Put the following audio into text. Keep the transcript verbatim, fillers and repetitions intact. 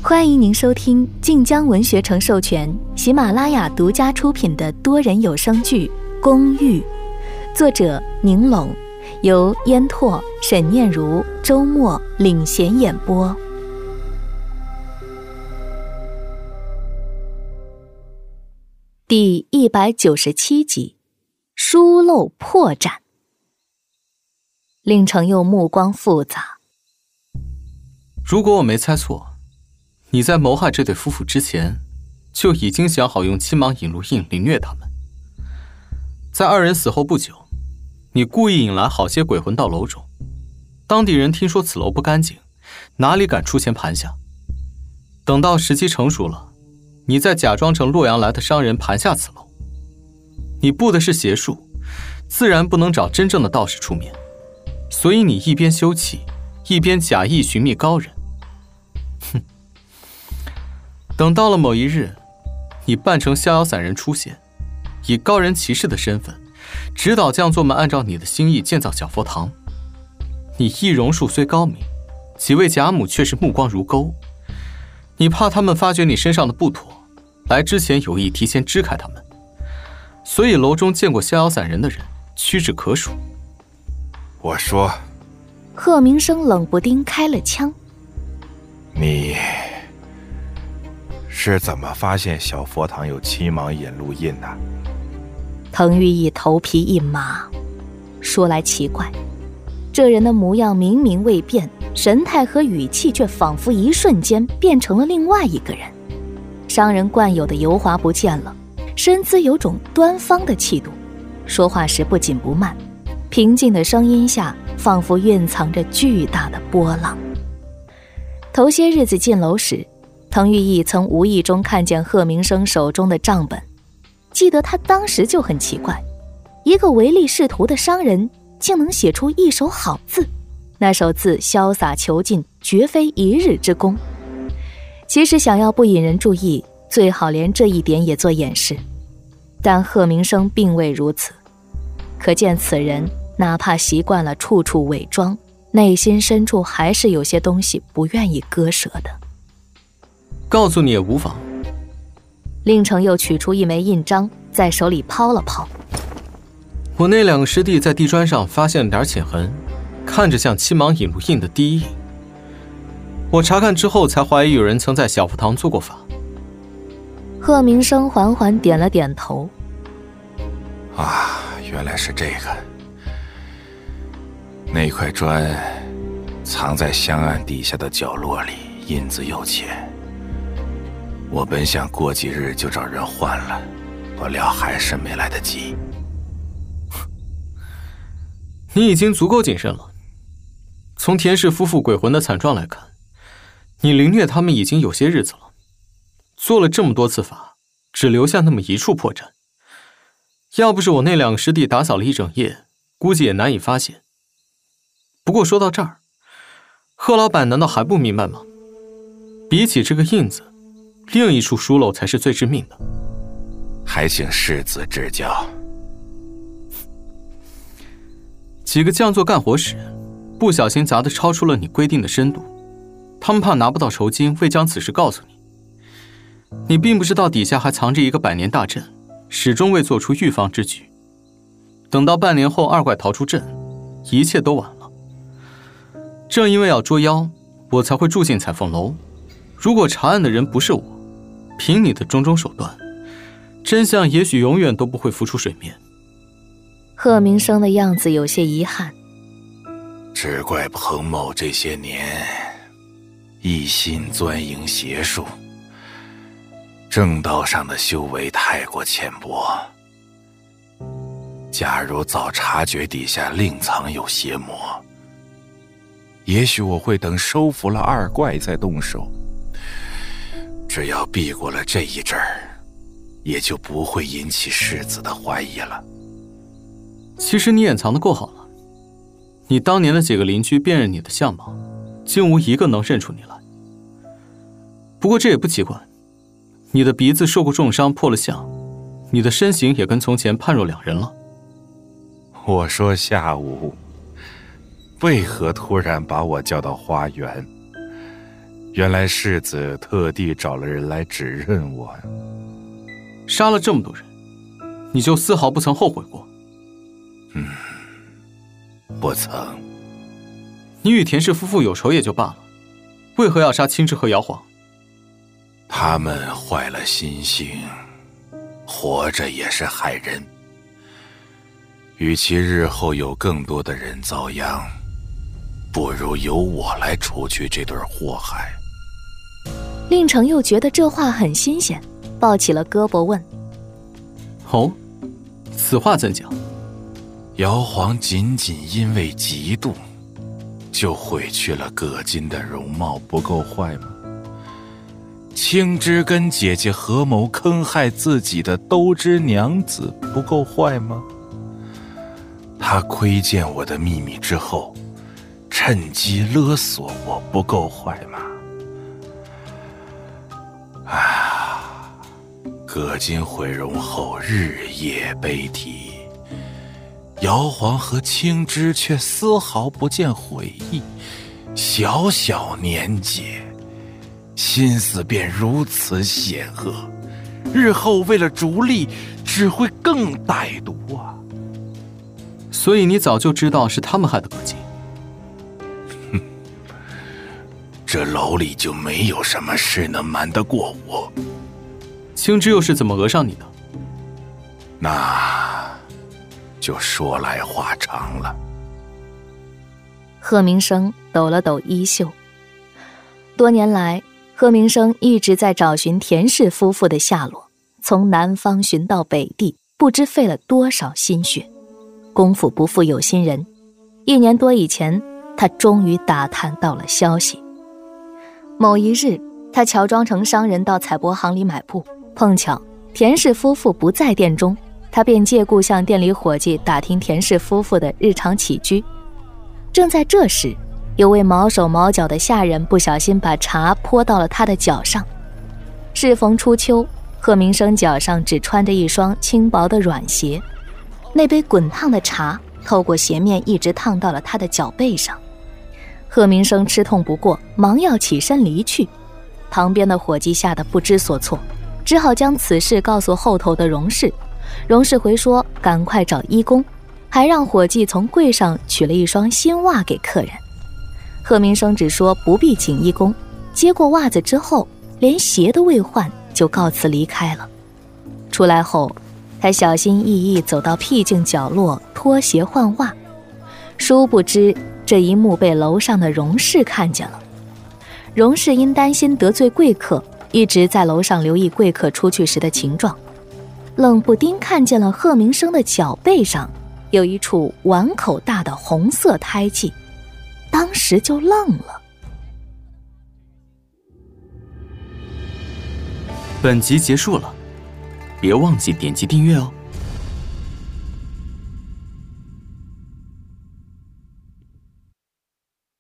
欢迎您收听晋江文学城授权、喜马拉雅独家出品的多人有声剧《公寓》，作者宁拢，由烟拓、沈念如、周末领衔演播。第一百九十七集，疏漏破绽。令程佑目光复杂。 如果我没猜错，你在谋害这对夫妇之前，就已经想好用七芒引路印凌虐他们。在二人死后不久，你故意引来好些鬼魂到楼中。当地人听说此楼不干净，哪里敢出钱盘下？等到时机成熟了，你再假装成洛阳来的商人盘下此楼。你布的是邪术，自然不能找真正的道士出面，所以你一边修葺，一边假意寻觅高人。哼！等到了某一日，你扮成逍遥散人出现，以高人骑士的身份，指导匠作们按照你的心意建造小佛堂。你易容术虽高明，几位贾母却是目光如钩。你怕他们发觉你身上的不妥，来之前有意提前支开他们，所以楼中见过逍遥散人的人屈指可数。 我说， 贺明生冷不丁开了枪。 你是怎么发现小佛堂有七芒引路印的？ 滕玉义头皮一麻，说来奇怪，这人的模样明明未变，神态和语气却仿佛一瞬间变成了另外一个人。商人惯有的油滑不见了，身姿有种端方的气度，说话时不紧不慢，平静的声音下仿佛蕴藏着巨大的波浪。头些日子进楼时，滕玉义曾无意中看见贺明生手中的账本，记得他当时就很奇怪，一个唯利是图的商人竟能写出一手好字，那手字潇洒遒劲，绝非一日之功。其实想要不引人注意，最好连这一点也做掩饰，但贺明生并未如此，可见此人哪怕习惯了处处伪装，内心深处还是有些东西不愿意割舍的。 告诉你也无妨。 令程又取出一枚印章，在手里抛了抛。 我那两个师弟在地砖上发现了点浅痕，看着像七芒引路印的第一印。我查看之后才怀疑有人曾在小佛堂做过法。 贺明生缓缓点了点头。 啊，原来是这个。那块砖藏在香案底下的角落里，印子又浅。我本想过几日就找人换了，不料还是没来得及。 你已经足够谨慎了。从田氏夫妇鬼魂的惨状来看，你凌虐他们已经有些日子了，做了这么多次法，只留下那么一处破绽。要不是我那两个师弟打扫了一整夜，估计也难以发现。不过说到这儿，贺老板难道还不明白吗？比起这个印子，另一处疏漏才是最致命的。 还请世子指教。 几个匠作干活时，不小心砸得超出了你规定的深度，他们怕拿不到酬金，未将此事告诉你。你并不知道底下还藏着一个百年大阵，始终未做出预防之举。等到半年后二怪逃出阵，一切都晚了。正因为要捉妖，我才会住进彩凤楼。如果查案的人不是我，凭你的种种手段，真相也许永远都不会浮出水面。 贺明生的样子有些遗憾。 只怪彭某这些年一心钻营邪术，正道上的修为太过浅薄。假如早察觉底下另藏有邪魔，也许我会等收服了二怪再动手。只要避过了这一阵儿，也就不会引起世子的怀疑了。 其实你掩藏得够好了，你当年的几个邻居辨认你的相貌，竟无一个能认出你来。不过这也不奇怪，你的鼻子受过重伤破了相，你的身形也跟从前判若两人了。 我说下午，为何突然把我叫到花园？ 原来世子特地找了人来指认我呀。 杀了这么多人，你就丝毫不曾后悔过？ 嗯，不曾。 你与田氏夫妇有仇也就罢了，为何要杀青之和姚晃？ 他们坏了心性，活着也是害人。与其日后有更多的人遭殃，不如由我来除去这对祸害。 令成又觉得这话很新鲜，抱起了胳膊问： 哦，此话怎讲？ 姚晃仅仅因为嫉妒，就毁去了葛金的容貌，不够坏吗？青枝跟姐姐合谋坑害自己的兜之娘子，不够坏吗？他窥见我的秘密之后，趁机勒索我，不够坏吗？啊，葛金毁容后日夜悲啼，姚晃和青枝却丝毫不见悔意，小小年纪，心思便如此险恶，日后为了逐利，只会更歹毒啊！ 所以你早就知道是他们害的葛金。 哼，这楼里就没有什么事能瞒得过我。 青枝又是怎么讹上你的？ 那就说来话长了。 贺明生抖了抖衣袖。多年来，贺明生一直在找寻田氏夫妇的下落，从南方寻到北地，不知费了多少心血。功夫不负有心人，一年多以前，他终于打探到了消息。某一日，他乔装成商人到采帛行里买布，碰巧田氏夫妇不在店中，他便借故向店里伙计打听田氏夫妇的日常起居。正在这时，有位毛手毛脚的下人不小心把茶泼到了他的脚上。适逢初秋，贺明生脚上只穿着一双轻薄的软鞋，那杯滚烫的茶透过鞋面一直烫到了他的脚背上。贺明生吃痛不过，忙要起身离去。旁边的伙计吓得不知所措，只好将此事告诉后头的荣氏。荣氏回说赶快找医工，还让伙计从柜上取了一双新袜给客人。贺明生只说不必请医工，接过袜子之后，连鞋都未换就告辞离开了。出来后，他小心翼翼走到僻静角落脱鞋换袜，殊不知这一幕被楼上的荣氏看见了。荣氏因担心得罪贵客，一直在楼上留意贵客出去时的情状，冷不丁看见了贺明生的脚背上有一处碗口大的红色胎记，当时就愣了。 本集结束了，别忘记点击订阅哦。